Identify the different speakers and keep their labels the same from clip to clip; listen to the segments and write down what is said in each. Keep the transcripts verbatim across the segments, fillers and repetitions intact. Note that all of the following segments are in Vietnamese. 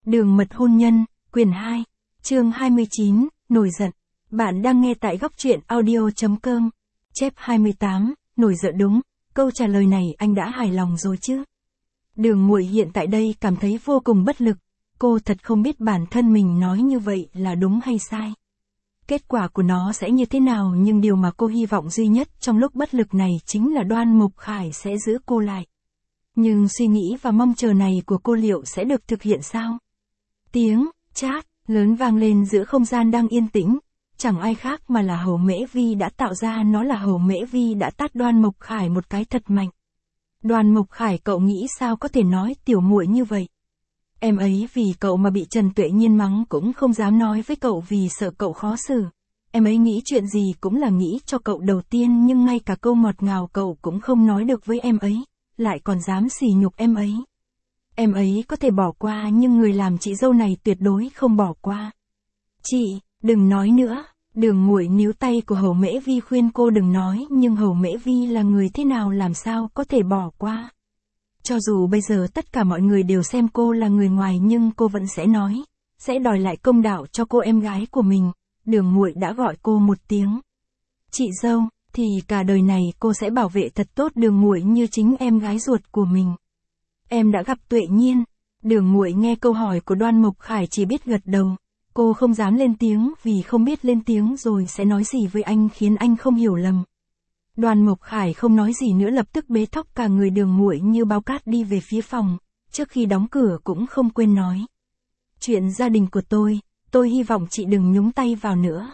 Speaker 1: Đường mật hôn nhân, quyển hai, chương hai mươi chín, nổi giận. Bạn đang nghe tại góc truyện audio.com. Chép hai mươi tám, nổi giận đúng, câu trả lời này anh đã hài lòng rồi chứ? Đường Muội hiện tại đây cảm thấy vô cùng bất lực, cô thật không biết bản thân mình nói như vậy là đúng hay sai. Kết quả của nó sẽ như thế nào, nhưng điều mà cô hy vọng duy nhất trong lúc bất lực này chính là Đoan Mục Khải sẽ giữ cô lại. Nhưng suy nghĩ và mong chờ này của cô liệu sẽ được thực hiện sao? Tiếng chát lớn vang lên giữa không gian đang yên tĩnh, chẳng ai khác mà là Hầu Mễ Vi đã tạo ra nó. Là Hầu Mễ Vi đã tát Đoan Mục Khải một cái thật mạnh. Đoan Mục Khải, cậu nghĩ sao có thể nói tiểu muội như vậy? Em ấy vì cậu mà bị Trần Tuệ Nhiên mắng cũng không dám nói với cậu vì sợ cậu khó xử. Em ấy nghĩ chuyện gì cũng là nghĩ cho cậu đầu tiên, nhưng ngay cả câu ngọt ngào cậu cũng không nói được với em ấy, lại còn dám sỉ nhục em ấy. Em ấy có thể bỏ qua nhưng người làm chị dâu này tuyệt đối không bỏ qua. Chị, đừng nói nữa. Đường Muội níu tay của Hầu Mễ Vi khuyên cô đừng nói, nhưng Hầu Mễ Vi là người thế nào làm sao có thể bỏ qua. Cho dù bây giờ tất cả mọi người đều xem cô là người ngoài nhưng cô vẫn sẽ nói, sẽ đòi lại công đạo cho cô em gái của mình. Đường Muội đã gọi cô một tiếng chị dâu, thì cả đời này cô sẽ bảo vệ thật tốt Đường Muội như chính em gái ruột của mình. Em đã gặp Tuệ Nhiên. Đường Muội nghe câu hỏi của Đoan Mục Khải chỉ biết gật đầu. Cô không dám lên tiếng vì không biết lên tiếng rồi sẽ nói gì với anh khiến anh không hiểu lầm. Đoan Mục Khải không nói gì nữa, lập tức bế thóc cả người Đường Muội như bao cát đi về phía phòng, trước khi đóng cửa cũng không quên nói. Chuyện gia đình của tôi, tôi hy vọng chị đừng nhúng tay vào nữa.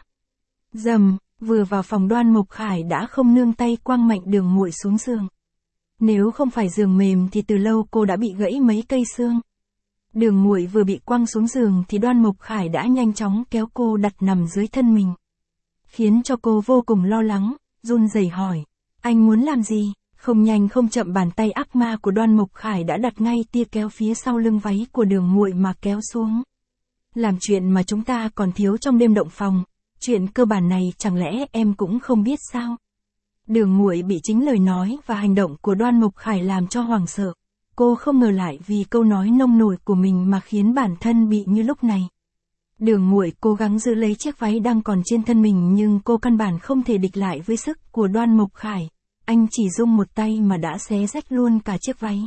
Speaker 1: Dầm, vừa vào phòng Đoan Mục Khải đã không nương tay quăng mạnh Đường Muội xuống giường. Nếu không phải giường mềm thì từ lâu cô đã bị gãy mấy cây xương. Đường Muội vừa bị quăng xuống giường thì Đoan Mục Khải đã nhanh chóng kéo cô đặt nằm dưới thân mình, khiến cho cô vô cùng lo lắng, run rẩy hỏi, anh muốn làm gì? Không nhanh không chậm, bàn tay ác ma của Đoan Mục Khải đã đặt ngay tia kéo phía sau lưng váy của Đường Muội mà kéo xuống. Làm chuyện mà chúng ta còn thiếu trong đêm động phòng, chuyện cơ bản này chẳng lẽ em cũng không biết sao? Đường Muội bị chính lời nói và hành động của Đoan Mục Khải làm cho hoảng sợ. Cô không ngờ lại vì câu nói nông nổi của mình mà khiến bản thân bị như lúc này. Đường Muội cố gắng giữ lấy chiếc váy đang còn trên thân mình nhưng cô căn bản không thể địch lại với sức của Đoan Mục Khải. Anh chỉ rung một tay mà đã xé rách luôn cả chiếc váy.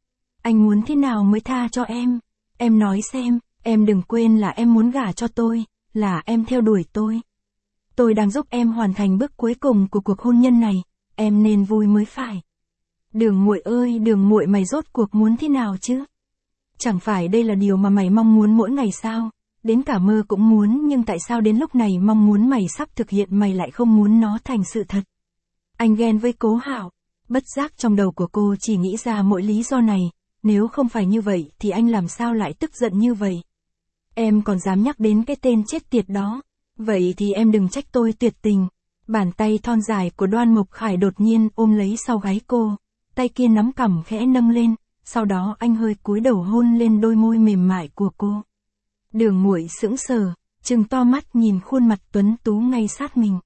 Speaker 1: Anh muốn thế nào mới tha cho em? Em nói xem, em đừng quên là em muốn gả cho tôi, là em theo đuổi tôi. Tôi đang giúp em hoàn thành bước cuối cùng của cuộc hôn nhân này, em nên vui mới phải. Đường Muội ơi, Đường Muội, mày rốt cuộc muốn thế nào chứ? Chẳng phải đây là điều mà mày mong muốn mỗi ngày sao? Đến cả mơ cũng muốn, nhưng tại sao đến lúc này mong muốn mày sắp thực hiện mày lại không muốn nó thành sự thật? Anh ghen với Cố Hạo. Bất giác trong đầu của cô chỉ nghĩ ra mỗi lý do này, nếu không phải như vậy thì anh làm sao lại tức giận như vậy? Em còn dám nhắc đến cái tên chết tiệt đó, vậy thì em đừng trách tôi tuyệt tình. Bàn tay thon dài của Đoan Mục Khải đột nhiên ôm lấy sau gáy cô, tay kia nắm cằm khẽ nâng lên, sau đó anh hơi cúi đầu hôn lên đôi môi mềm mại của cô. Đường Muội sững sờ, trừng to mắt nhìn khuôn mặt tuấn tú ngay sát mình.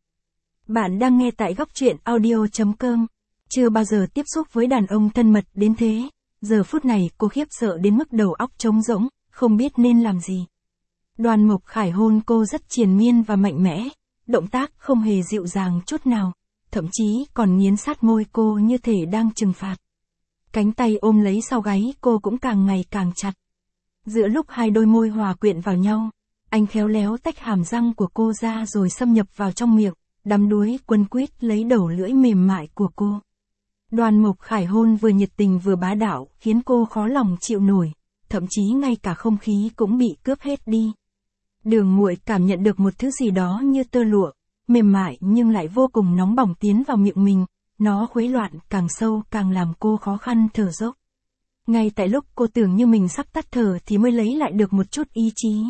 Speaker 1: Bạn đang nghe tại góc truyện audio.com. Chưa bao giờ tiếp xúc với đàn ông thân mật đến thế, giờ phút này cô khiếp sợ đến mức đầu óc trống rỗng, không biết nên làm gì. Đoan Mục Khải hôn cô rất triền miên và mạnh mẽ, động tác không hề dịu dàng chút nào, thậm chí còn nghiến sát môi cô như thể đang trừng phạt. Cánh tay ôm lấy sau gáy cô cũng càng ngày càng chặt. Giữa lúc hai đôi môi hòa quyện vào nhau, anh khéo léo tách hàm răng của cô ra rồi xâm nhập vào trong miệng, đắm đuối quấn quýt lấy đầu lưỡi mềm mại của cô. Đoan Mục Khải hôn vừa nhiệt tình vừa bá đạo khiến cô khó lòng chịu nổi, thậm chí ngay cả không khí cũng bị cướp hết đi. Đường Muội cảm nhận được một thứ gì đó như tơ lụa, mềm mại nhưng lại vô cùng nóng bỏng tiến vào miệng mình, nó khuấy loạn càng sâu càng làm cô khó khăn thở dốc. Ngay tại lúc cô tưởng như mình sắp tắt thở thì mới lấy lại được một chút ý chí.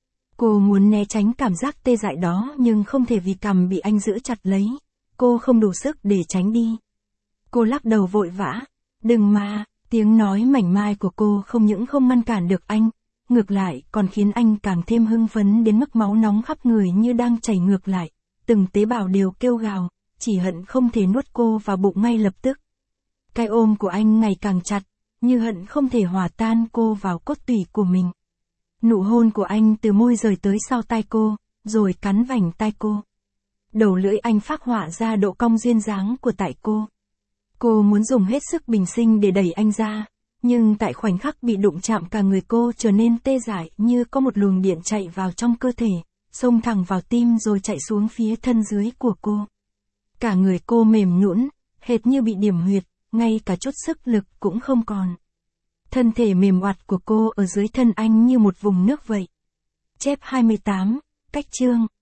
Speaker 1: Cô muốn né tránh cảm giác tê dại đó nhưng không thể vì cằm bị anh giữ chặt lấy, cô không đủ sức để tránh đi. Cô lắc đầu vội vã, đừng mà, tiếng nói mảnh mai của cô không những không ngăn cản được anh, ngược lại còn khiến anh càng thêm hưng phấn đến mức máu nóng khắp người như đang chảy ngược lại, từng tế bào đều kêu gào, chỉ hận không thể nuốt cô vào bụng ngay lập tức. Cái ôm của anh ngày càng chặt, như hận không thể hòa tan cô vào cốt tủy của mình. Nụ hôn của anh từ môi rời tới sau tai cô, rồi cắn vành tai cô. Đầu lưỡi anh phác họa ra độ cong duyên dáng của tại cô. Cô muốn dùng hết sức bình sinh để đẩy anh ra, nhưng tại khoảnh khắc bị đụng chạm cả người cô trở nên tê dại như có một luồng điện chạy vào trong cơ thể, xông thẳng vào tim rồi chạy xuống phía thân dưới của cô. Cả người cô mềm nhũn, hệt như bị điểm huyệt, ngay cả chút sức lực cũng không còn. Thân thể mềm oặt của cô ở dưới thân anh như một vùng nước vậy. Chép hai mươi tám, cách chương.